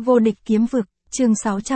Vô địch kiếm vực, chương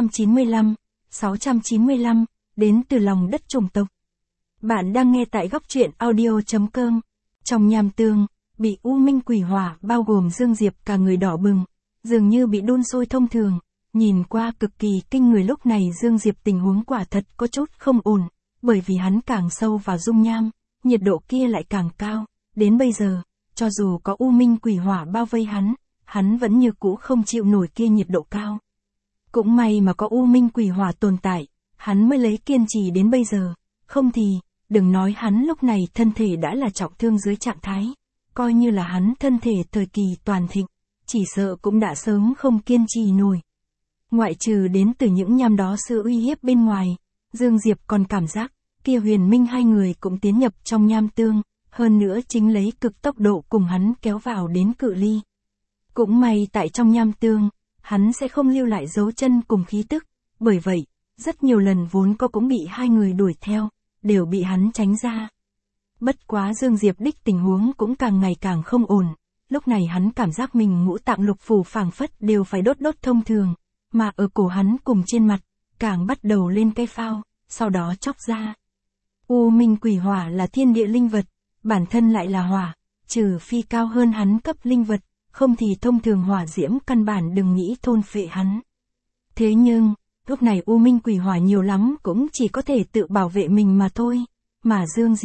695, đến từ lòng đất chủng tộc. Bạn đang nghe tại góc truyện audio.com. Trong nham tương, bị u minh quỷ hỏa bao gồm Dương Diệp cả người đỏ bừng, dường như bị đun sôi thông thường, nhìn qua cực kỳ kinh người. Lúc này Dương Diệp tình huống quả thật có chút không ổn, bởi vì hắn càng sâu vào dung nham, nhiệt độ kia lại càng cao, đến bây giờ, cho dù có u minh quỷ hỏa bao vây hắn vẫn như cũ không chịu nổi kia nhiệt độ cao. Cũng may mà có u minh quỷ hỏa tồn tại, hắn mới lấy kiên trì đến bây giờ, không thì, đừng nói hắn lúc này thân thể đã là trọng thương dưới trạng thái, coi như là hắn thân thể thời kỳ toàn thịnh, chỉ sợ cũng đã sớm không kiên trì nổi. Ngoại trừ đến từ những nham đó sự uy hiếp bên ngoài, Dương Diệp còn cảm giác, kia Huyền Minh hai người cũng tiến nhập trong nham tương, hơn nữa chính lấy cực tốc độ cùng hắn kéo vào đến cự ly. Cũng may tại trong nham tương, hắn sẽ không lưu lại dấu chân cùng khí tức, bởi vậy, rất nhiều lần vốn có cũng bị hai người đuổi theo, đều bị hắn tránh ra. Bất quá Dương Diệp đích tình huống cũng càng ngày càng không ổn, lúc này hắn cảm giác mình ngũ tạng lục phủ phảng phất đều phải đốt thông thường, mà ở cổ hắn cùng trên mặt, càng bắt đầu lên cây phao, sau đó chóc ra. U minh quỷ hỏa là thiên địa linh vật, bản thân lại là hỏa, trừ phi cao hơn hắn cấp linh vật, không thì thông thường hỏa diễm căn bản đừng nghĩ thôn phệ hắn. Thế nhưng, lúc này u minh quỷ hỏa nhiều lắm cũng chỉ có thể tự bảo vệ mình mà thôi, mà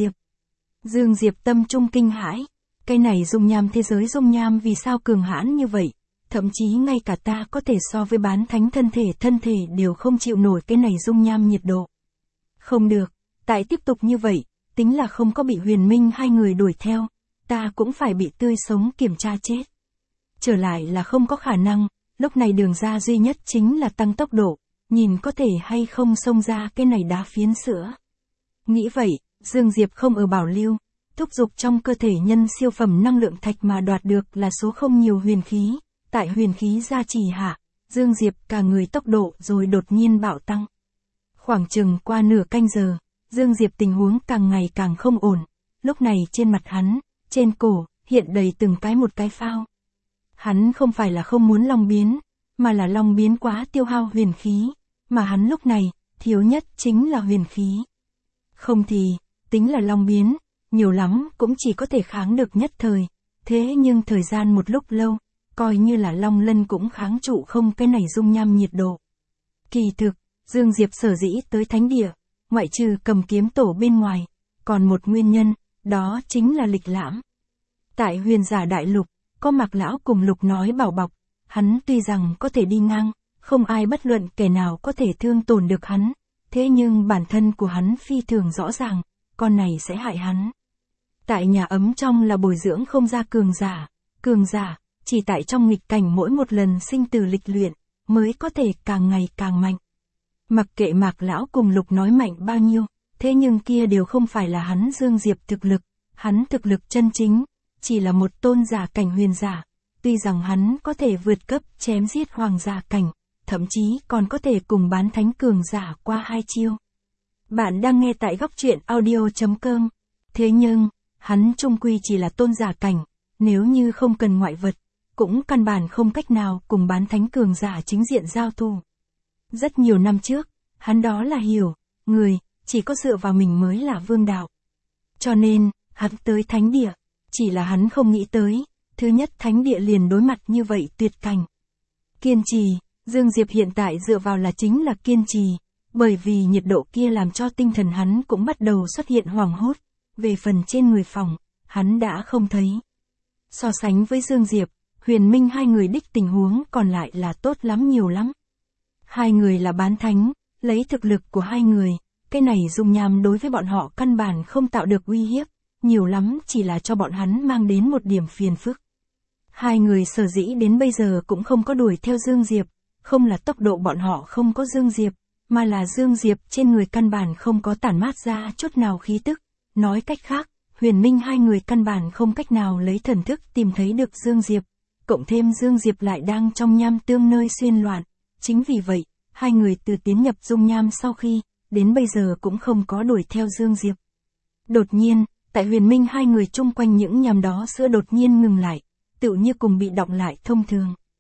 Dương Diệp tâm trung kinh hãi, cái này dung nham thế giới dung nham vì sao cường hãn như vậy, thậm chí ngay cả ta có thể so với bán thánh thân thể đều không chịu nổi cái này dung nham nhiệt độ. Không được, tại tiếp tục như vậy, tính là không có bị Huyền Minh hai người đuổi theo, ta cũng phải bị tươi sống kiểm tra chết. Trở lại là không có khả năng, lúc này đường ra duy nhất chính là tăng tốc độ, nhìn có thể hay không xông ra cái này đá phiến sữa. Nghĩ vậy, Dương Diệp không ở bảo lưu, thúc giục trong cơ thể nhân siêu phẩm năng lượng thạch mà đoạt được là số không nhiều huyền khí, tại huyền khí gia trì hạ, Dương Diệp cả người tốc độ rồi đột nhiên bạo tăng. Khoảng chừng qua nửa canh giờ, Dương Diệp tình huống càng ngày càng không ổn, lúc này trên mặt hắn, trên cổ, hiện đầy từng một cái phao. Hắn không phải là không muốn long biến, mà là long biến quá tiêu hao huyền khí, mà hắn lúc này, thiếu nhất chính là huyền khí. Không thì, tính là long biến, nhiều lắm cũng chỉ có thể kháng được nhất thời, thế nhưng thời gian một lúc lâu, coi như là long lân cũng kháng trụ không cái này dung nham nhiệt độ. Kỳ thực, Dương Diệp sở dĩ tới thánh địa, ngoại trừ cầm kiếm tổ bên ngoài, còn một nguyên nhân, đó chính là lịch lãm. Tại Huyền Giả Đại Lục, có Mạc Lão cùng Lục Nói bảo bọc, hắn tuy rằng có thể đi ngang, không ai bất luận kẻ nào có thể thương tổn được hắn, thế nhưng bản thân của hắn phi thường rõ ràng, con này sẽ hại hắn. Tại nhà ấm trong là bồi dưỡng không ra cường giả, chỉ tại trong nghịch cảnh mỗi một lần sinh tử lịch luyện, mới có thể càng ngày càng mạnh. Mặc kệ Mạc Lão cùng Lục Nói mạnh bao nhiêu, thế nhưng kia đều không phải là hắn Dương Diệp thực lực, hắn thực lực chân chính, chỉ là một tôn giả cảnh huyền giả, tuy rằng hắn có thể vượt cấp chém giết hoàng giả cảnh, thậm chí còn có thể cùng bán thánh cường giả qua hai chiêu. Bạn đang nghe tại góc truyện audio.com, thế nhưng, hắn chung quy chỉ là tôn giả cảnh, nếu như không cần ngoại vật, cũng căn bản không cách nào cùng bán thánh cường giả chính diện giao thủ. Rất nhiều năm trước, hắn đó là hiểu, người, chỉ có dựa vào mình mới là vương đạo. Cho nên, hắn tới thánh địa, chỉ là hắn không nghĩ tới, thứ nhất thánh địa liền đối mặt như vậy tuyệt cảnh. Kiên trì, Dương Diệp hiện tại dựa vào là chính là kiên trì, bởi vì nhiệt độ kia làm cho tinh thần hắn cũng bắt đầu xuất hiện hoảng hốt, về phần trên người phòng, hắn đã không thấy. So sánh với Dương Diệp, Huyền Minh hai người đích tình huống còn lại là tốt lắm nhiều lắm. Hai người là bán thánh, lấy thực lực của hai người, cái này dung nham đối với bọn họ căn bản không tạo được uy hiếp, nhiều lắm chỉ là cho bọn hắn mang đến một điểm phiền phức. Hai người sở dĩ đến bây giờ cũng không có đuổi theo Dương Diệp, không là tốc độ bọn họ không có Dương Diệp, mà là Dương Diệp trên người căn bản không có tản mát ra chút nào khí tức. Nói cách khác, Huyền Minh hai người căn bản không cách nào lấy thần thức tìm thấy được Dương Diệp, cộng thêm Dương Diệp lại đang trong nham tương nơi xuyên loạn. Chính vì vậy, hai người từ tiến nhập dung nham sau khi, đến bây giờ cũng không có đuổi theo Dương Diệp. Đột nhiên, tại Huyền Minh hai người chung quanh những nham đó sữa đột nhiên ngừng lại, tựu như cùng bị đọng lại thông thường.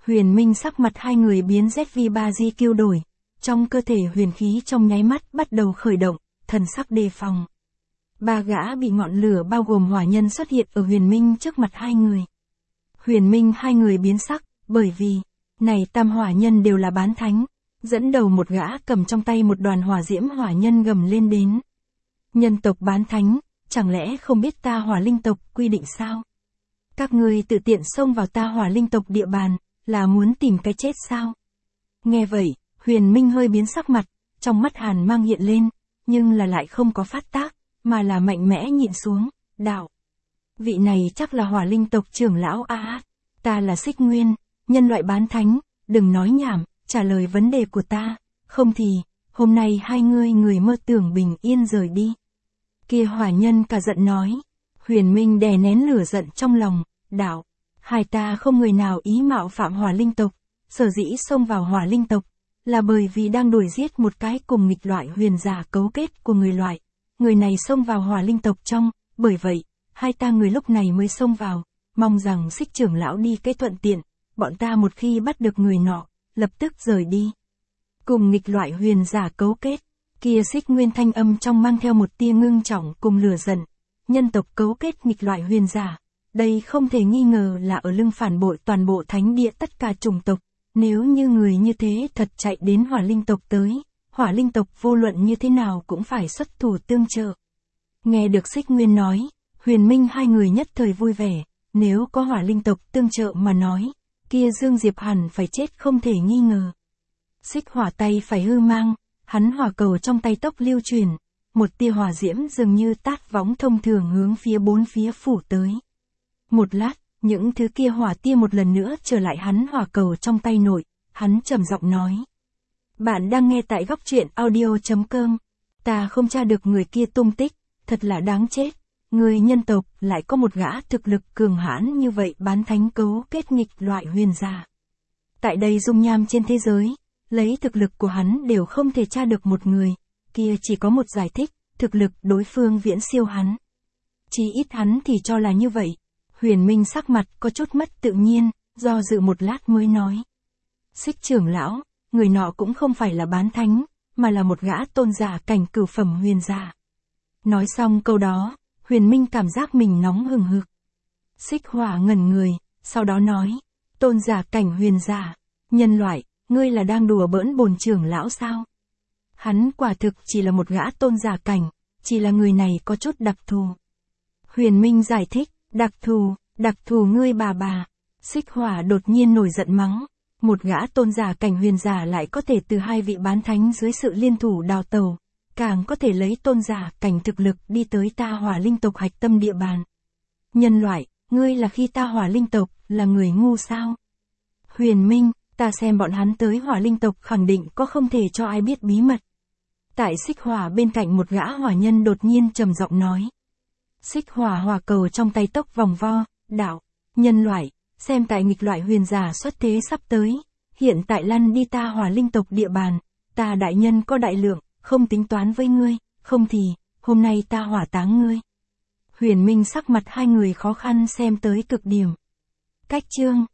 Huyền Minh sắc mặt hai người biến ZV3GQ đổi, trong cơ thể huyền khí trong nháy mắt bắt đầu khởi động, thần sắc đề phòng. Ba gã bị ngọn lửa bao gồm hỏa nhân xuất hiện ở Huyền Minh trước mặt hai người. Huyền Minh hai người biến sắc, bởi vì, này tam hỏa nhân đều là bán thánh, dẫn đầu một gã cầm trong tay một đoàn hỏa diễm hỏa nhân gầm lên đến. Nhân tộc bán thánh, chẳng lẽ không biết ta hỏa linh tộc quy định sao? Các ngươi tự tiện xông vào ta hỏa linh tộc địa bàn, là muốn tìm cái chết sao? Nghe vậy, Huyền Minh hơi biến sắc mặt, trong mắt hàn mang hiện lên, nhưng là lại không có phát tác, mà là mạnh mẽ nhìn xuống, đạo. Vị này chắc là hỏa linh tộc trưởng lão A. Ta là Xích Nguyên, nhân loại bán thánh, đừng nói nhảm, trả lời vấn đề của ta, không thì, hôm nay hai ngươi người mơ tưởng bình yên rời đi. Kia hỏa nhân cả giận nói. Huyền Minh đè nén lửa giận trong lòng, đạo. Hai ta không người nào ý mạo phạm hỏa linh tộc, sở dĩ xông vào hỏa linh tộc, là bởi vì đang đuổi giết một cái cùng nghịch loại huyền giả cấu kết của người loại. Người này xông vào hỏa linh tộc trong, bởi vậy, hai ta người lúc này mới xông vào, mong rằng Xích trưởng lão đi cái thuận tiện, bọn ta một khi bắt được người nọ, lập tức rời đi. Cùng nghịch loại huyền giả cấu kết, kia Xích Nguyên thanh âm trong mang theo một tia ngưng trọng cùng lửa giận, nhân tộc cấu kết nghịch loại huyền giả, đây không thể nghi ngờ là ở lưng phản bội toàn bộ thánh địa tất cả chủng tộc, nếu như người như thế thật chạy đến hỏa linh tộc tới, hỏa linh tộc vô luận như thế nào cũng phải xuất thủ tương trợ. Nghe được Xích Nguyên nói, Huyền Minh hai người nhất thời vui vẻ, nếu có hỏa linh tộc tương trợ mà nói, kia Dương Diệp hẳn phải chết không thể nghi ngờ. Xích hỏa tay phải hư mang, hắn hỏa cầu trong tay tốc lưu truyền, một tia hỏa diễm dường như tát võng thông thường hướng phía bốn phía phủ tới. Một lát, những thứ kia hỏa tia một lần nữa trở lại hắn hỏa cầu trong tay nội, hắn trầm giọng nói. Bạn đang nghe tại góc truyện audio.com, ta không tra được người kia tung tích, thật là đáng chết. Người nhân tộc lại có một gã thực lực cường hãn như vậy bán thánh cấu kết nghịch loại huyền giả. Tại đây dung nham trên thế giới, lấy thực lực của hắn đều không thể tra được một người, kia chỉ có một giải thích, thực lực đối phương viễn siêu hắn. Chỉ ít hắn thì cho là như vậy. Huyền Minh sắc mặt có chút mất tự nhiên, do dự một lát mới nói. Xích trưởng lão, người nọ cũng không phải là bán thánh, mà là một gã tôn giả cảnh cửu phẩm huyền giả. Nói xong câu đó, Huyền Minh cảm giác mình nóng hừng hực. Xích hỏa ngẩn người, sau đó nói, tôn giả cảnh huyền giả, nhân loại, ngươi là đang đùa bỡn bổn trưởng lão sao? Hắn quả thực chỉ là một gã tôn giả cảnh, chỉ là người này có chút đặc thù. Huyền Minh giải thích, đặc thù ngươi bà. Xích hỏa đột nhiên nổi giận mắng, một gã tôn giả cảnh huyền giả lại có thể từ hai vị bán thánh dưới sự liên thủ đào tẩu, càng có thể lấy tôn giả cảnh thực lực đi tới ta hỏa linh tộc hạch tâm địa bàn. Nhân loại, ngươi là khi ta hỏa linh tộc, là người ngu sao? Huyền Minh, ta xem bọn hắn tới hỏa linh tộc khẳng định có không thể cho ai biết bí mật. Tại xích hỏa bên cạnh một gã hỏa nhân đột nhiên trầm giọng nói. Xích hỏa hỏa cầu trong tay tốc vòng vo, đạo, nhân loại, xem tại nghịch loại huyền giả xuất thế sắp tới, hiện tại lăn đi ta hỏa linh tộc địa bàn, ta đại nhân có đại lượng, không tính toán với ngươi, không thì, hôm nay ta hỏa táng ngươi. Huyền Minh sắc mặt hai người khó khăn xem tới cực điểm. Cách chương